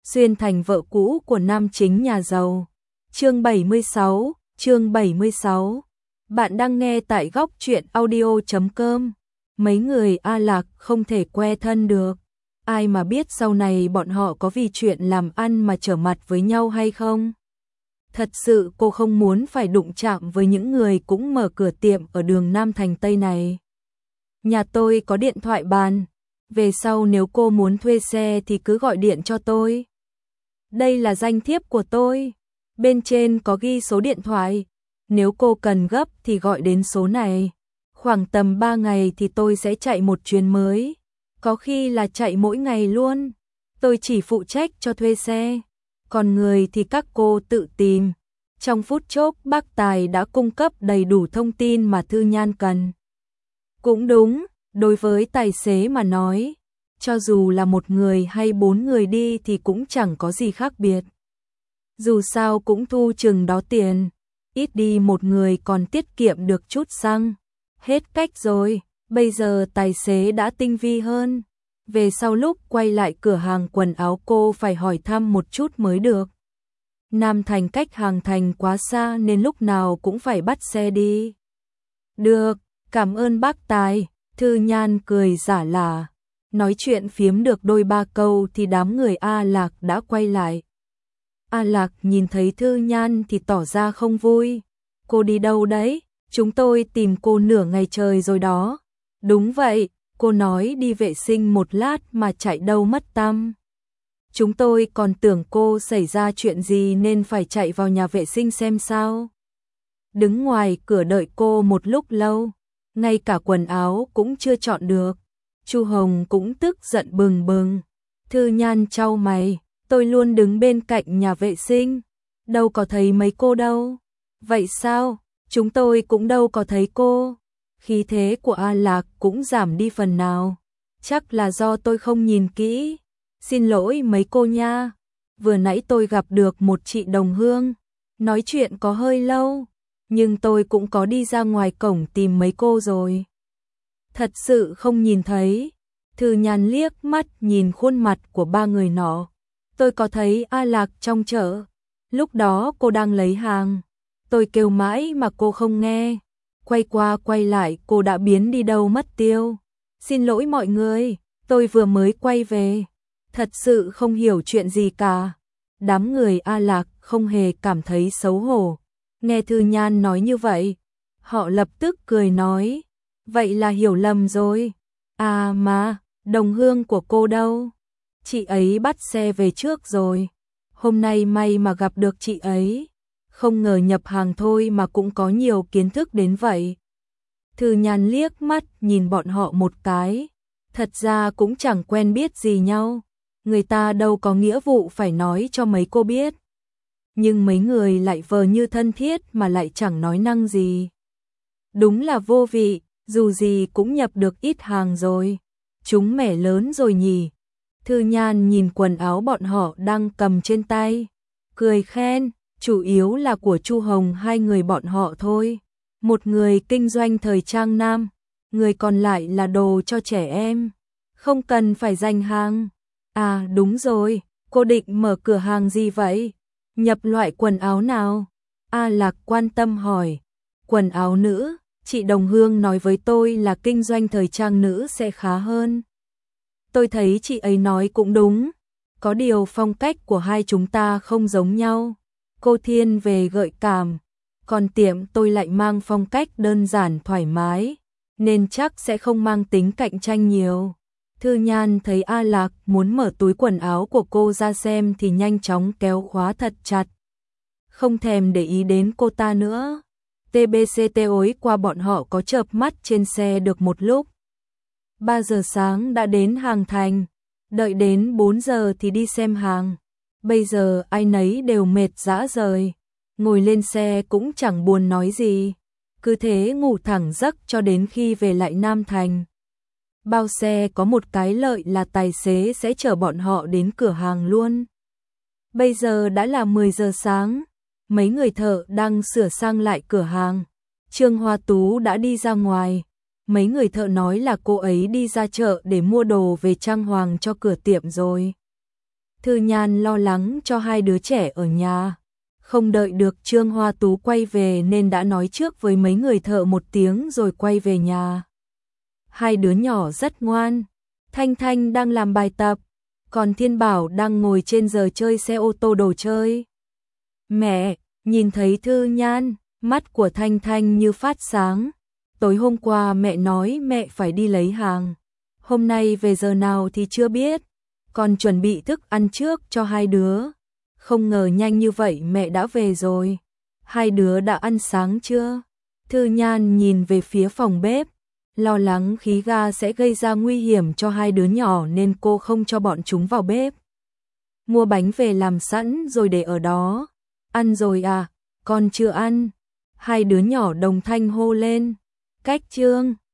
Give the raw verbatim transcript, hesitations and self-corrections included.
xuyên thành vợ cũ của nam chính nhà giàu. Chương bảy mươi sáu, chương bảy mươi sáu. Bạn đang nghe tại góc truyện audio chấm com. Mấy người A Lạc không thể que thân được. Ai mà biết sau này bọn họ có vì chuyện làm ăn mà trở mặt với nhau hay không? Thật sự cô không muốn phải đụng chạm với những người cũng mở cửa tiệm ở đường Nam Thành Tây này. Nhà tôi có điện thoại bàn. Về sau nếu cô muốn thuê xe thì cứ gọi điện cho tôi. Đây là danh thiếp của tôi. Bên trên có ghi số điện thoại. Nếu cô cần gấp thì gọi đến số này. Khoảng tầm ba ngày thì tôi sẽ chạy một chuyến mới. Có khi là chạy mỗi ngày luôn. Tôi chỉ phụ trách cho thuê xe. Còn người thì các cô tự tìm. Trong phút chốc bác Tài đã cung cấp đầy đủ thông tin mà Thư Nhan cần. Cũng đúng, đối với tài xế mà nói, cho dù là một người hay bốn người đi thì cũng chẳng có gì khác biệt. Dù sao cũng thu chừng đó tiền, ít đi một người còn tiết kiệm được chút xăng. Hết cách rồi, bây giờ tài xế đã tinh vi hơn. Về sau lúc quay lại cửa hàng quần áo cô phải hỏi thăm một chút mới được. Nam Thành cách Hàng Thành quá xa nên lúc nào cũng phải bắt xe đi. Được, cảm ơn bác Tài. Thư Nhan cười giả lả. Nói chuyện phiếm được đôi ba câu thì đám người A Lạc đã quay lại. A Lạc nhìn thấy Thư Nhan thì tỏ ra không vui. Cô đi đâu đấy? Chúng tôi tìm cô nửa ngày trời rồi đó. Đúng vậy, cô nói đi vệ sinh một lát mà chạy đâu mất tăm. Chúng tôi còn tưởng cô xảy ra chuyện gì nên phải chạy vào nhà vệ sinh xem sao. Đứng ngoài cửa đợi cô một lúc lâu, ngay cả quần áo cũng chưa chọn được. Chu Hồng cũng tức giận bừng bừng. Thư Nhan chau mày, tôi luôn đứng bên cạnh nhà vệ sinh, đâu có thấy mấy cô đâu. Vậy sao? Chúng tôi cũng đâu có thấy cô. Khí thế của A Lạc cũng giảm đi phần nào. Chắc là do tôi không nhìn kỹ. Xin lỗi mấy cô nha. Vừa nãy tôi gặp được một chị đồng hương. Nói chuyện có hơi lâu. Nhưng tôi cũng có đi ra ngoài cổng tìm mấy cô rồi. Thật sự không nhìn thấy. Thư Nhan liếc mắt nhìn khuôn mặt của ba người nọ. Tôi có thấy A Lạc trong chợ. Lúc đó cô đang lấy hàng. Tôi kêu mãi mà cô không nghe. Quay qua quay lại cô đã biến đi đâu mất tiêu. Xin lỗi mọi người, tôi vừa mới quay về. Thật sự không hiểu chuyện gì cả. Đám người A Lạc không hề cảm thấy xấu hổ. Nghe Thư Nhan nói như vậy, họ lập tức cười nói. Vậy là hiểu lầm rồi. À mà, đồng hương của cô đâu? Chị ấy bắt xe về trước rồi. Hôm nay may mà gặp được chị ấy. Không ngờ nhập hàng thôi mà cũng có nhiều kiến thức đến vậy. Thư Nhan liếc mắt nhìn bọn họ một cái. Thật ra cũng chẳng quen biết gì nhau. Người ta đâu có nghĩa vụ phải nói cho mấy cô biết. Nhưng mấy người lại vờ như thân thiết mà lại chẳng nói năng gì. Đúng là vô vị, dù gì cũng nhập được ít hàng rồi. Chúng mẻ lớn rồi nhỉ. Thư Nhan nhìn quần áo bọn họ đang cầm trên tay. Cười khen, chủ yếu là của Chu Hồng hai người bọn họ thôi. Một người kinh doanh thời trang nam, người còn lại là đồ cho trẻ em. Không cần phải dành hàng. À đúng rồi, cô định mở cửa hàng gì vậy? Nhập loại quần áo nào? A Lạc quan tâm hỏi. Quần áo nữ, chị đồng hương nói với tôi là kinh doanh thời trang nữ sẽ khá hơn. Tôi thấy chị ấy nói cũng đúng. Có điều phong cách của hai chúng ta không giống nhau. Cô thiên về gợi cảm, còn tiệm tôi lại mang phong cách đơn giản thoải mái, nên chắc sẽ không mang tính cạnh tranh nhiều. Thư Nhan thấy A Lạc muốn mở túi quần áo của cô ra xem thì nhanh chóng kéo khóa thật chặt. Không thèm để ý đến cô ta nữa. tê bê xê tối qua bọn họ có chợp mắt trên xe được một lúc. ba giờ sáng đã đến Hàng Thành, đợi đến bốn giờ thì đi xem hàng. Bây giờ ai nấy đều mệt rã rời, ngồi lên xe cũng chẳng buồn nói gì, cứ thế ngủ thẳng giấc cho đến khi về lại Nam Thành. Bao xe có một cái lợi là tài xế sẽ chở bọn họ đến cửa hàng luôn. Bây giờ đã là mười giờ sáng, mấy người thợ đang sửa sang lại cửa hàng. Trương Hoa Tú đã đi ra ngoài. Mấy người thợ nói là cô ấy đi ra chợ để mua đồ về trang hoàng cho cửa tiệm rồi. Thư Nhan lo lắng cho hai đứa trẻ ở nhà. Không đợi được Trương Hoa Tú quay về nên đã nói trước với mấy người thợ một tiếng rồi quay về nhà. Hai đứa nhỏ rất ngoan. Thanh Thanh đang làm bài tập, còn Thiên Bảo đang ngồi trên giờ chơi xe ô tô đồ chơi. Mẹ, nhìn thấy Thư Nhan, mắt của Thanh Thanh như phát sáng. Tối hôm qua mẹ nói mẹ phải đi lấy hàng. Hôm nay về giờ nào thì chưa biết. Còn chuẩn bị thức ăn trước cho hai đứa. Không ngờ nhanh như vậy mẹ đã về rồi. Hai đứa đã ăn sáng chưa? Thư Nhan nhìn về phía phòng bếp, lo lắng khí ga sẽ gây ra nguy hiểm cho hai đứa nhỏ nên cô không cho bọn chúng vào bếp. Mua bánh về làm sẵn rồi để ở đó. Ăn rồi à? Con chưa ăn. Hai đứa nhỏ đồng thanh hô lên. Cách Trương